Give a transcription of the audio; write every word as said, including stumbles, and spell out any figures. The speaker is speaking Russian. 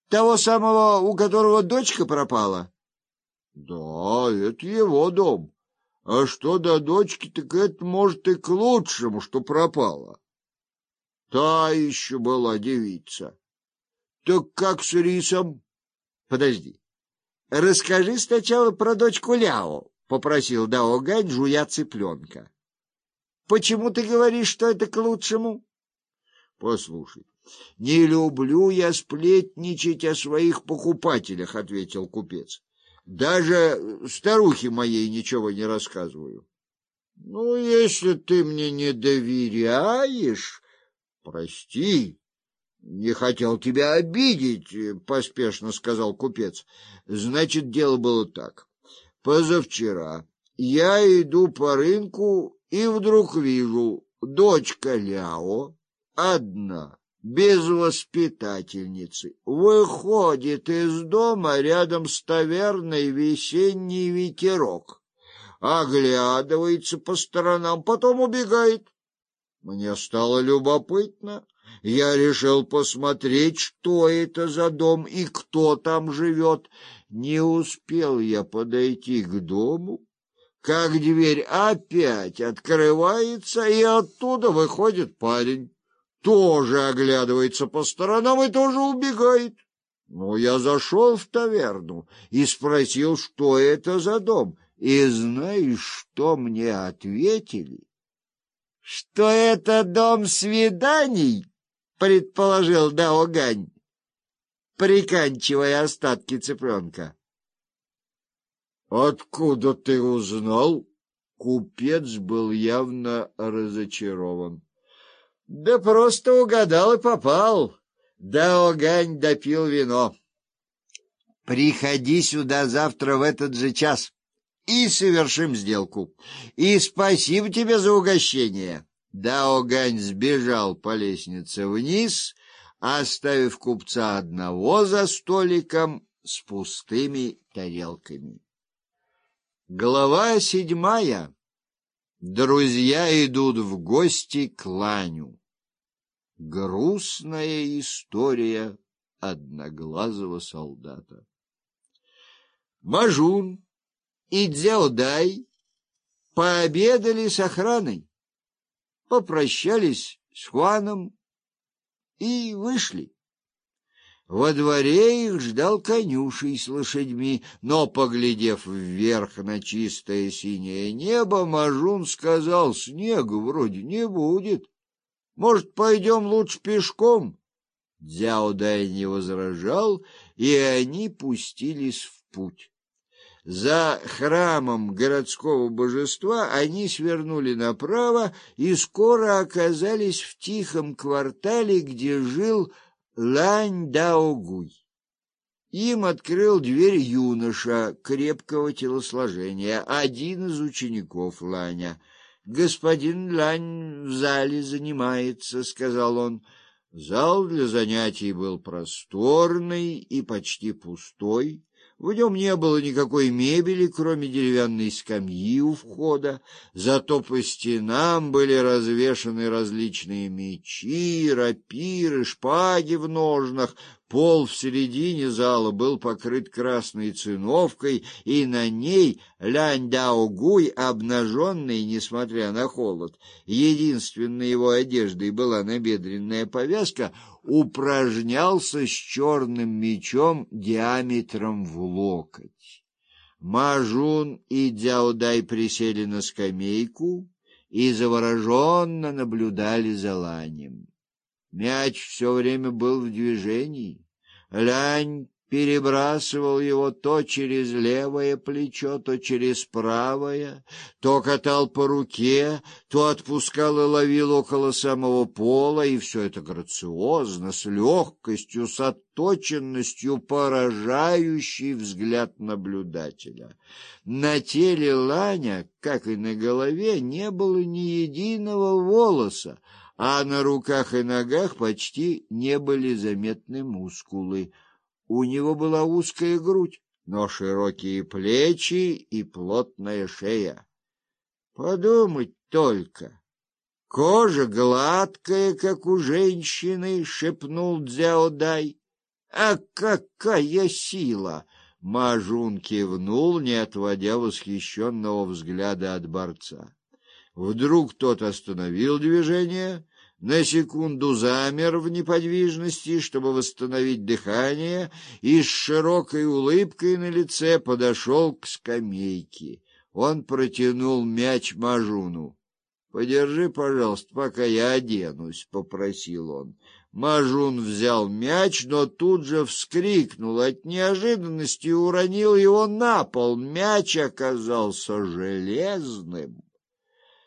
Того самого, у которого дочка пропала? Да, это его дом. А что до дочки, так это, может, и к лучшему, что пропала. Та еще была девица. Так как с рисом? Подожди. Расскажи сначала про дочку Ляо, попросил Дао Гань, жуя цыпленка. Почему ты говоришь, что это к лучшему? Послушай, не люблю я сплетничать о своих покупателях, ответил купец. Даже старухе моей ничего не рассказываю. Ну, если ты мне не доверяешь, прости, не хотел тебя обидеть, поспешно сказал купец. Значит, дело было так. Позавчера я иду по рынку и вдруг вижу, дочка Ляо одна, без воспитательницы, выходит из дома рядом с таверной «Весенний ветерок», оглядывается по сторонам, потом убегает. Мне стало любопытно. Я решил посмотреть, что это за дом и кто там живет. Не успел я подойти к дому, как дверь опять открывается, и оттуда выходит парень. Тоже оглядывается по сторонам и тоже убегает. Ну, я зашел в таверну и спросил, что это за дом. И знаешь, что мне ответили? — Что это дом свиданий? — предположил Дао Гань, приканчивая остатки цыпленка. — Откуда ты узнал? Купец был явно разочарован. — Да просто угадал и попал. Дао Гань допил вино. — Приходи сюда завтра в этот же час и совершим сделку. И спасибо тебе за угощение. Дао Гань сбежал по лестнице вниз, оставив купца одного за столиком с пустыми тарелками. Глава седьмая. Друзья идут в гости к Ланю. Грустная история одноглазого солдата. Мажун и Дзяодай пообедали с охраной, попрощались с Хуаном и вышли. Во дворе их ждал конюший с лошадьми, но, поглядев вверх на чистое синее небо, Мажун сказал: снега вроде не будет. Может, пойдем лучше пешком? Дзяодай не возражал, и они пустились в путь. За храмом городского божества они свернули направо и скоро оказались в тихом квартале, где жил Лань Даогуй. Им открыл дверь юноша крепкого телосложения, один из учеников Ланя. «Господин Лань в зале занимается», — сказал он. Зал для занятий был просторный и почти пустой. В нем не было никакой мебели, кроме деревянной скамьи у входа, зато по стенам были развешаны различные мечи, рапиры, шпаги в ножнах. Пол в середине зала был покрыт красной циновкой, и на ней Лянь Даогуй, обнаженный, несмотря на холод, единственной его одеждой была набедренная повязка, упражнялся с черным мечом диаметром в локоть. Мажун и Дзяодай присели на скамейку и завороженно наблюдали за Ланем. Мяч все время был в движении. Лянь перебрасывал его то через левое плечо, то через правое, то катал по руке, то отпускал и ловил около самого пола, и все это грациозно, с легкостью, с отточенностью, поражающей взгляд наблюдателя. На теле Ланя, как и на голове, не было ни единого волоса, а на руках и ногах почти не были заметны мускулы. У него была узкая грудь, но широкие плечи и плотная шея. Подумать только! Кожа гладкая, как у женщины, — шепнул Дзяодай. А какая сила! Мажун кивнул, не отводя восхищенного взгляда от борца. Вдруг тот остановил движение, на секунду замер в неподвижности, чтобы восстановить дыхание, и с широкой улыбкой на лице подошел к скамейке. Он протянул мяч Мажуну. — Подержи, пожалуйста, пока я оденусь, — попросил он. Мажун взял мяч, но тут же вскрикнул от неожиданности и уронил его на пол. Мяч оказался железным.